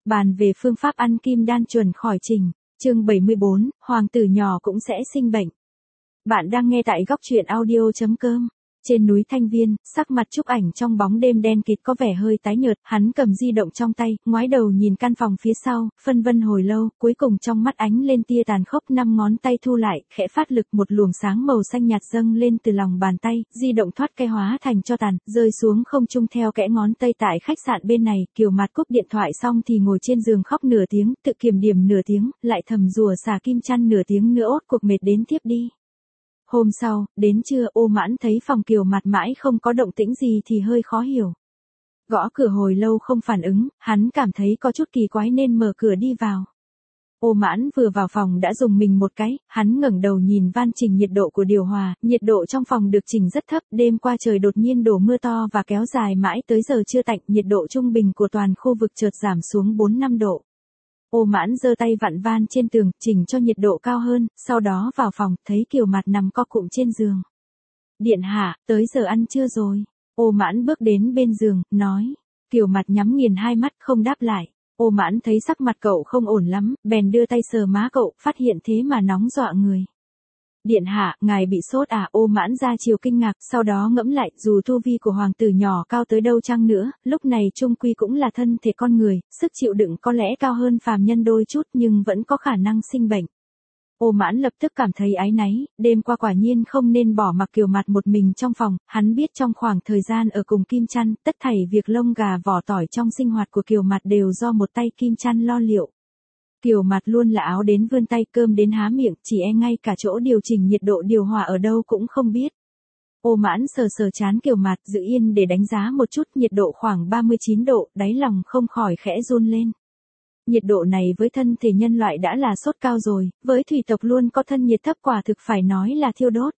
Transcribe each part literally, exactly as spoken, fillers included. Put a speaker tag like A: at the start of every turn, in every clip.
A: bàn về phương pháp ăn kim đan chuẩn khỏi trình. Chương bảy mươi bốn, hoàng tử nhỏ cũng sẽ sinh bệnh. Bạn đang nghe tại góc truyện audio chấm com. Trên núi Thanh Viên, sắc mặt Trúc Ảnh trong bóng đêm đen kịt có vẻ hơi tái nhợt, hắn cầm di động trong tay, ngoái đầu nhìn căn phòng phía sau, phân vân hồi lâu, cuối cùng trong mắt ánh lên tia tàn khốc, năm ngón tay thu lại, khẽ phát lực, một luồng sáng màu xanh nhạt dâng lên từ lòng bàn tay, di động thoát cái hóa thành cho tàn, rơi xuống không trung theo kẽ ngón tay tại khách sạn bên này. Kiều Mạt cúp điện thoại xong thì ngồi trên giường khóc nửa tiếng, tự kiềm điểm nửa tiếng, lại thầm rủa xả kim chăn nửa tiếng nữa, ốt cuộc mệt đến tiếp đi. Hôm sau, đến trưa, Ô Mãn thấy phòng Kiều Mạt mãi không có động tĩnh gì thì hơi khó hiểu. Gõ cửa hồi lâu không phản ứng, hắn cảm thấy có chút kỳ quái nên mở cửa đi vào. Ô Mãn vừa vào phòng đã dùng mình một cái, hắn ngẩng đầu nhìn van chỉnh nhiệt độ của điều hòa, nhiệt độ trong phòng được chỉnh rất thấp, đêm qua trời đột nhiên đổ mưa to và kéo dài mãi tới giờ chưa tạnh, nhiệt độ trung bình của toàn khu vực chợt giảm xuống bốn năm độ. Ô Mãn giơ tay vặn van trên tường, chỉnh cho nhiệt độ cao hơn, sau đó vào phòng, thấy Kiều Mạt nằm co cụm trên giường. Điện hạ, tới giờ ăn trưa rồi. Ô Mãn bước đến bên giường, nói. Kiều Mạt nhắm nghiền hai mắt không đáp lại. Ô Mãn thấy sắc mặt cậu không ổn lắm, bèn đưa tay sờ má cậu, phát hiện thế mà nóng dọa người. Điện hạ, ngài bị sốt à? Ô Mãn ra chiều kinh ngạc, sau đó ngẫm lại, dù tu vi của hoàng tử nhỏ cao tới đâu chăng nữa, lúc này chung quy cũng là thân thể con người, sức chịu đựng có lẽ cao hơn phàm nhân đôi chút nhưng vẫn có khả năng sinh bệnh. Ô Mãn lập tức cảm thấy áy náy, đêm qua quả nhiên không nên bỏ mặc Kiều Mạt một mình trong phòng, hắn biết trong khoảng thời gian ở cùng Kim Chăn, tất thảy việc lông gà vỏ tỏi trong sinh hoạt của Kiều Mạt đều do một tay Kim Chăn lo liệu. Kiều Mạt luôn là áo đến vươn tay, cơm đến há miệng, chỉ e ngay cả chỗ điều chỉnh nhiệt độ điều hòa ở đâu cũng không biết. Ô Mãn sờ sờ trán Kiều Mạt, giữ yên để đánh giá một chút, nhiệt độ khoảng ba mươi chín độ, đáy lòng không khỏi khẽ run lên. Nhiệt độ này với thân thể nhân loại đã là sốt cao rồi, với thủy tộc luôn có thân nhiệt thấp quả thực phải nói là thiêu đốt.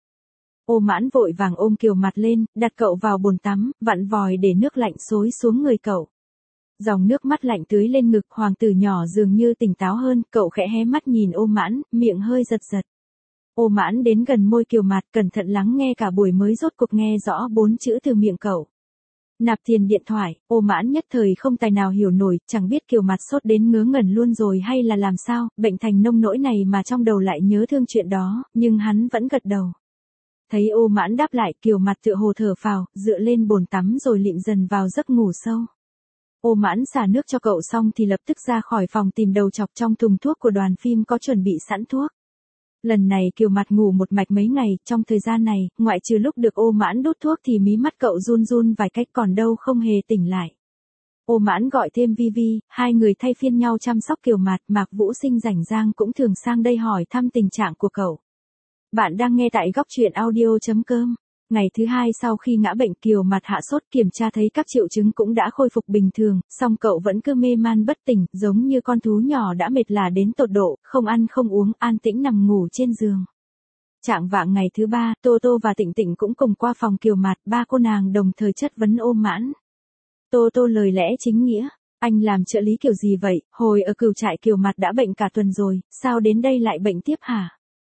A: Ô Mãn vội vàng ôm Kiều Mạt lên, đặt cậu vào bồn tắm, vặn vòi để nước lạnh xối xuống người cậu. Dòng nước mắt lạnh tưới lên ngực, hoàng tử nhỏ dường như tỉnh táo hơn, cậu khẽ hé mắt nhìn Ô Mãn, miệng hơi giật giật. Ô Mãn đến gần môi Kiều Mạt, cẩn thận lắng nghe cả buổi mới rốt cuộc nghe rõ bốn chữ từ miệng cậu. Nạp tiền điện thoại. Ô Mãn nhất thời không tài nào hiểu nổi, chẳng biết Kiều Mạt sốt đến ngớ ngẩn luôn rồi hay là làm sao, bệnh thành nông nỗi này mà trong đầu lại nhớ thương chuyện đó, nhưng hắn vẫn gật đầu. Thấy Ô Mãn đáp lại, Kiều Mạt tựa hồ thở phào, dựa lên bồn tắm rồi lịm dần vào giấc ngủ sâu. Ô Mãn xả nước cho cậu xong thì lập tức ra khỏi phòng tìm đầu chọc trong thùng thuốc của đoàn phim có chuẩn bị sẵn thuốc. Lần này Kiều Mạt ngủ một mạch mấy ngày, trong thời gian này, ngoại trừ lúc được Ô Mãn đút thuốc thì mí mắt cậu run run vài cách, còn đâu không hề tỉnh lại. Ô Mãn gọi thêm Vi Vi, hai người thay phiên nhau chăm sóc Kiều Mạt, Mạc Vũ Sinh rảnh rang cũng thường sang đây hỏi thăm tình trạng của cậu. Bạn đang nghe tại góc truyện audio chấm com. Ngày thứ hai sau khi ngã bệnh, Kiều Mạt hạ sốt, kiểm tra thấy các triệu chứng cũng đã khôi phục bình thường, song cậu vẫn cứ mê man bất tỉnh, giống như con thú nhỏ đã mệt lả đến tột độ, không ăn không uống, an tĩnh nằm ngủ trên giường. Chạng vạng ngày thứ ba, Tô Tô và Tịnh Tịnh cũng cùng qua phòng Kiều Mạt, ba cô nàng đồng thời chất vấn Ô Mãn. Tô Tô lời lẽ chính nghĩa, anh làm trợ lý kiểu gì vậy, hồi ở cửu trại Kiều Mạt đã bệnh cả tuần rồi, sao đến đây lại bệnh tiếp hả?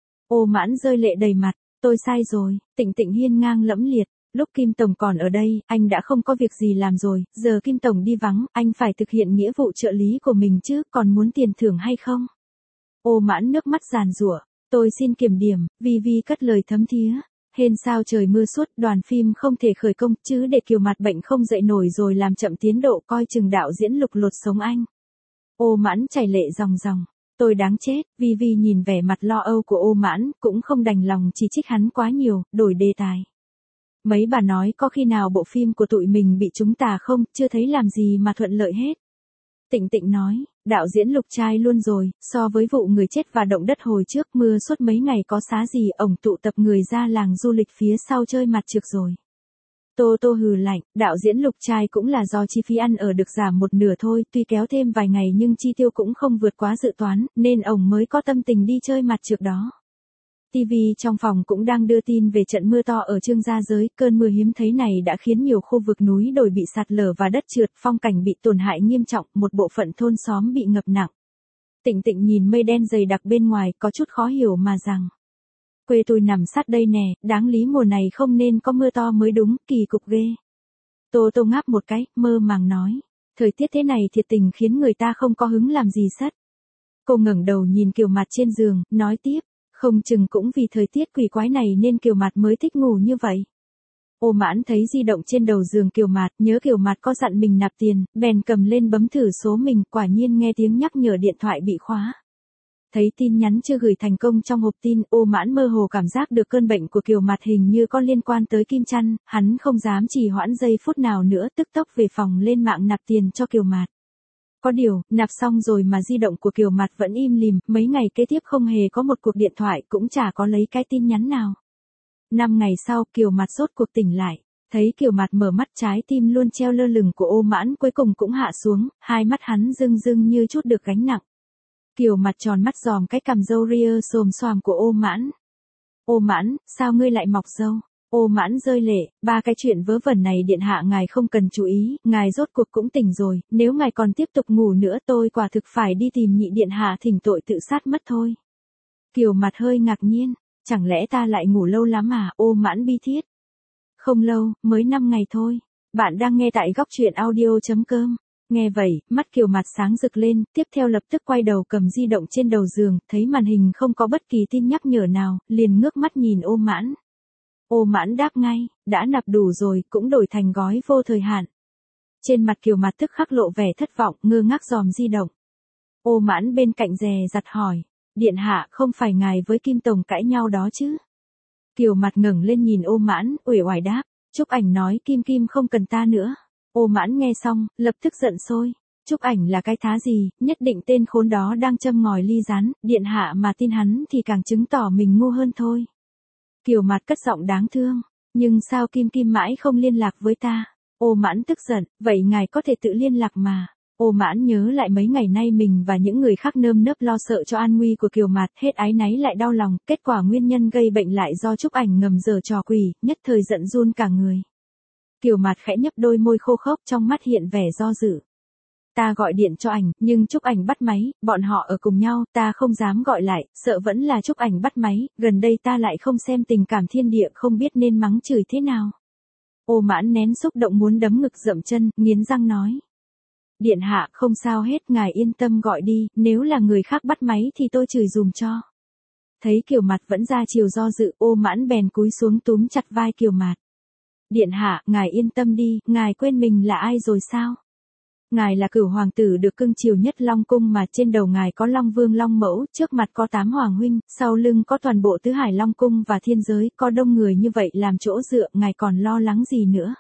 A: Ô Mãn rơi lệ đầy mặt. Tôi sai rồi. Tịnh Tịnh hiên ngang lẫm liệt, lúc Kim Tổng còn ở đây, anh đã không có việc gì làm rồi, giờ Kim Tổng đi vắng, anh phải thực hiện nghĩa vụ trợ lý của mình chứ, còn muốn tiền thưởng hay không? Ô Mãn nước mắt giàn giụa, tôi xin kiểm điểm. Vi Vi cất lời thấm thía. Hên sao trời mưa suốt, đoàn phim không thể khởi công, chứ để Kiều Mạt bệnh không dậy nổi rồi làm chậm tiến độ, coi chừng đạo diễn lục lột sống anh. Ô Mãn chảy lệ ròng ròng. Tôi đáng chết. Vi Vi nhìn vẻ mặt lo âu của Ô Mãn, cũng không đành lòng chỉ trích hắn quá nhiều, đổi đề tài. Mấy bà nói có khi nào bộ phim của tụi mình bị trúng tà không, chưa thấy làm gì mà thuận lợi hết. Tịnh Tịnh nói, đạo diễn Lục trai luôn rồi, so với vụ người chết và động đất hồi trước, mưa suốt mấy ngày có xá gì, ổng tụ tập người ra làng du lịch phía sau chơi mặt trược rồi. Tô Tô hừ lạnh, đạo diễn Lục trai cũng là do chi phí ăn ở được giảm một nửa thôi, tuy kéo thêm vài ngày nhưng chi tiêu cũng không vượt quá dự toán, nên ổng mới có tâm tình đi chơi mặt trược đó. ti vi trong phòng cũng đang đưa tin về trận mưa to ở Trương Gia Giới, cơn mưa hiếm thấy này đã khiến nhiều khu vực núi đồi bị sạt lở và đất trượt, phong cảnh bị tổn hại nghiêm trọng, một bộ phận thôn xóm bị ngập nặng. Tịnh Tịnh nhìn mây đen dày đặc bên ngoài, có chút khó hiểu mà rằng. Quê tôi nằm sát đây nè, đáng lý mùa này không nên có mưa to mới đúng, kỳ cục ghê. Tô Tô ngáp một cái, mơ màng nói. Thời tiết thế này thiệt tình khiến người ta không có hứng làm gì sất. Cô ngẩng đầu nhìn Kiều Mạt trên giường, nói tiếp, không chừng cũng vì thời tiết quỷ quái này nên Kiều Mạt mới thích ngủ như vậy. Ô Mãn thấy di động trên đầu giường Kiều Mạt, nhớ Kiều Mạt có dặn mình nạp tiền, bèn cầm lên bấm thử số mình, quả nhiên nghe tiếng nhắc nhở điện thoại bị khóa. Thấy tin nhắn chưa gửi thành công trong hộp tin, Ô Mãn mơ hồ cảm giác được cơn bệnh của Kiều Mạt hình như có liên quan tới Kim Chăn, hắn không dám trì hoãn giây phút nào nữa, tức tốc về phòng lên mạng nạp tiền cho Kiều Mạt. Có điều, nạp xong rồi mà di động của Kiều Mạt vẫn im lìm, mấy ngày kế tiếp không hề có một cuộc điện thoại, cũng chả có lấy cái tin nhắn nào. Năm ngày sau, Kiều Mạt rốt cuộc tỉnh lại, thấy Kiều Mạt mở mắt, trái tim luôn treo lơ lửng của Ô Mãn cuối cùng cũng hạ xuống, hai mắt hắn rưng rưng như chút được gánh nặng. Kiều Mạt tròn mắt dòm cái cằm râu ria xồm xoàm của Ô Mãn. Ô Mãn, sao ngươi lại mọc râu? Ô Mãn rơi lệ, ba cái chuyện vớ vẩn này điện hạ ngài không cần chú ý, ngài rốt cuộc cũng tỉnh rồi, nếu ngài còn tiếp tục ngủ nữa tôi quả thực phải đi tìm nhị điện hạ thỉnh tội tự sát mất thôi. Kiều Mạt hơi ngạc nhiên, chẳng lẽ ta lại ngủ lâu lắm à? Ô Mãn bi thiết. Không lâu, mới năm ngày thôi. Bạn đang nghe tại góc truyện audio chấm com. Nghe vậy, mắt Kiều Mạt sáng rực lên, tiếp theo lập tức quay đầu cầm di động trên đầu giường, thấy màn hình không có bất kỳ tin nhắc nhở nào, liền ngước mắt nhìn Ô Mãn. Ô Mãn đáp ngay, đã nạp đủ rồi, cũng đổi thành gói vô thời hạn. Trên mặt Kiều Mạt tức khắc lộ vẻ thất vọng, ngơ ngác dòm di động. Ô Mãn bên cạnh dè dặt hỏi, điện hạ, không phải ngài với Kim Tổng cãi nhau đó chứ? Kiều Mạt ngẩng lên nhìn Ô Mãn, uể oải đáp, Trúc Ảnh nói Kim Kim không cần ta nữa. Ô Mãn nghe xong, lập tức giận sôi. Trúc Ảnh là cái thá gì, nhất định tên khốn đó đang châm ngòi ly rán, điện hạ mà tin hắn thì càng chứng tỏ mình ngu hơn thôi. Kiều Mạt cất giọng đáng thương, nhưng sao Kim Kim mãi không liên lạc với ta? Ô Mãn tức giận, vậy ngài có thể tự liên lạc mà. Ô Mãn nhớ lại mấy ngày nay mình và những người khác nơm nớp lo sợ cho an nguy của Kiều Mạt, hết áy náy lại đau lòng, kết quả nguyên nhân gây bệnh lại do Trúc Ảnh ngầm giở trò quỷ, nhất thời giận run cả người. Kiều Mạt khẽ nhấp đôi môi khô khốc, trong mắt hiện vẻ do dự. Ta gọi điện cho Ảnh, nhưng Trúc Ảnh bắt máy, bọn họ ở cùng nhau, ta không dám gọi lại, sợ vẫn là Trúc Ảnh bắt máy, gần đây ta lại không xem Tình Cảm Thiên Địa, không biết nên mắng chửi thế nào. Ô Mãn nén xúc động muốn đấm ngực dậm chân, nghiến răng nói. Điện hạ, không sao hết, ngài yên tâm gọi đi, nếu là người khác bắt máy thì tôi chửi dùm cho. Thấy Kiều Mạt vẫn ra chiều do dự, Ô Mãn bèn cúi xuống túm chặt vai Kiều Mạt. Điện hạ, ngài yên tâm đi, ngài quên mình là ai rồi sao? Ngài là cửu hoàng tử được cưng chiều nhất Long Cung mà, trên đầu ngài có Long Vương Long Mẫu, trước mặt có tám hoàng huynh, sau lưng có toàn bộ tứ hải Long Cung và thiên giới, có đông người như vậy làm chỗ dựa, ngài còn lo lắng gì nữa?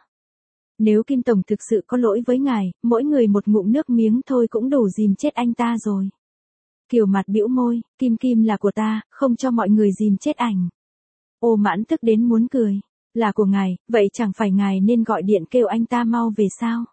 A: Nếu Kim Tổng thực sự có lỗi với ngài, mỗi người một ngụm nước miếng thôi cũng đủ dìm chết anh ta rồi. Kiều Mạt bĩu môi, Kim Kim là của ta, không cho mọi người dìm chết Ảnh. Ô Mãn tức đến muốn cười. Là của ngài, vậy chẳng phải ngài nên gọi điện kêu anh ta mau về sao?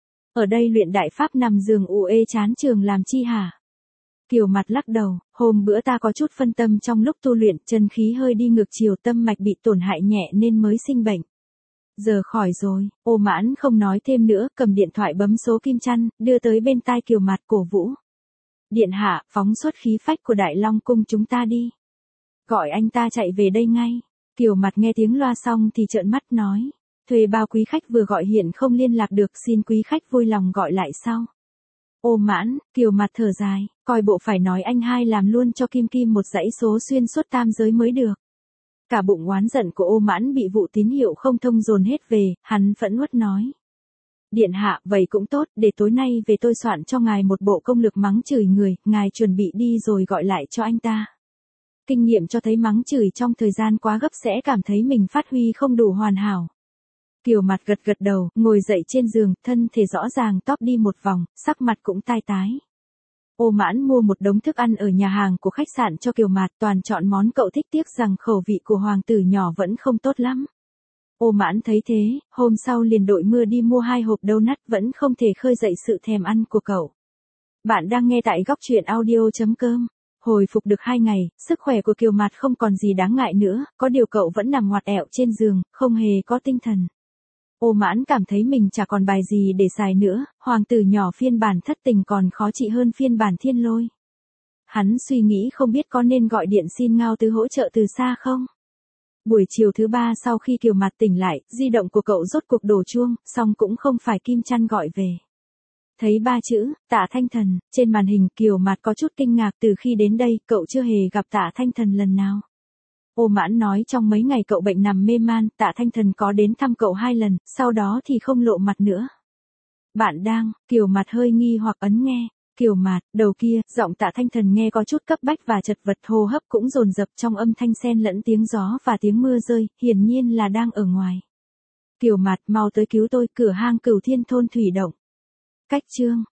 A: Ở đây luyện đại pháp nằm giường ù ê chán trường làm chi hả? Kiều Mạt lắc đầu, hôm bữa ta có chút phân tâm trong lúc tu luyện, chân khí hơi đi ngược chiều, tâm mạch bị tổn hại nhẹ nên mới sinh bệnh. Giờ khỏi rồi. Ô Mãn không nói thêm nữa, cầm điện thoại bấm số Kim Chăn, đưa tới bên tai Kiều Mạt, cổ vũ. Điện hạ, phóng xuất khí phách của Đại Long Cung chúng ta đi. Gọi anh ta chạy về đây ngay. Kiều Mạt nghe tiếng loa xong thì trợn mắt nói. Thuê bao quý khách vừa gọi hiện không liên lạc được, xin quý khách vui lòng gọi lại sau. Ô Mãn, Kiều Mạt thở dài, coi bộ phải nói anh hai làm luôn cho Kim Kim một dãy số xuyên suốt tam giới mới được. Cả bụng oán giận của Ô Mãn bị vụ tín hiệu không thông dồn hết về, hắn phẫn uất nói. Điện hạ, vậy cũng tốt, để tối nay về tôi soạn cho ngài một bộ công lược mắng chửi người, ngài chuẩn bị đi rồi gọi lại cho anh ta. Kinh nghiệm cho thấy mắng chửi trong thời gian quá gấp sẽ cảm thấy mình phát huy không đủ hoàn hảo. Kiều Mạt gật gật đầu, ngồi dậy trên giường, thân thể rõ ràng tóp đi một vòng, sắc mặt cũng tai tái. Ô Mãn mua một đống thức ăn ở nhà hàng của khách sạn cho Kiều Mạt, toàn chọn món cậu thích, tiếc rằng khẩu vị của hoàng tử nhỏ vẫn không tốt lắm. Ô Mãn thấy thế, hôm sau liền đội mưa đi mua hai hộp donut, vẫn không thể khơi dậy sự thèm ăn của cậu. Bạn đang nghe tại góc truyện audio chấm com. Hồi phục được hai ngày, sức khỏe của Kiều Mạt không còn gì đáng ngại nữa, có điều cậu vẫn nằm ngoặt ẹo trên giường, không hề có tinh thần. Ô Mãn cảm thấy mình chả còn bài gì để xài nữa, hoàng tử nhỏ phiên bản thất tình còn khó trị hơn phiên bản thiên lôi. Hắn suy nghĩ không biết có nên gọi điện xin Ngao Tứ hỗ trợ từ xa không? Buổi chiều thứ ba sau khi Kiều Mạt tỉnh lại, di động của cậu rốt cuộc đổ chuông, song cũng không phải Kim Chăn gọi về. Thấy ba chữ, Tạ Thanh Thần, trên màn hình Kiều Mạt có chút kinh ngạc từ khi đến đây cậu chưa hề gặp Tạ Thanh Thần lần nào. Ô Mãn nói trong mấy ngày cậu bệnh nằm mê man, Tạ Thanh Thần có đến thăm cậu hai lần, sau đó thì không lộ mặt nữa. Bạn đang, Kiều Mạt hơi nghi hoặc ấn nghe. Kiều Mạt, đầu kia, giọng Tạ Thanh Thần nghe có chút cấp bách và chật vật, hô hấp cũng dồn dập trong âm thanh xen lẫn tiếng gió và tiếng mưa rơi, hiển nhiên là đang ở ngoài. Kiều Mạt, mau tới cứu tôi, cửa hang Cửu Thiên thôn thủy động. Cách chương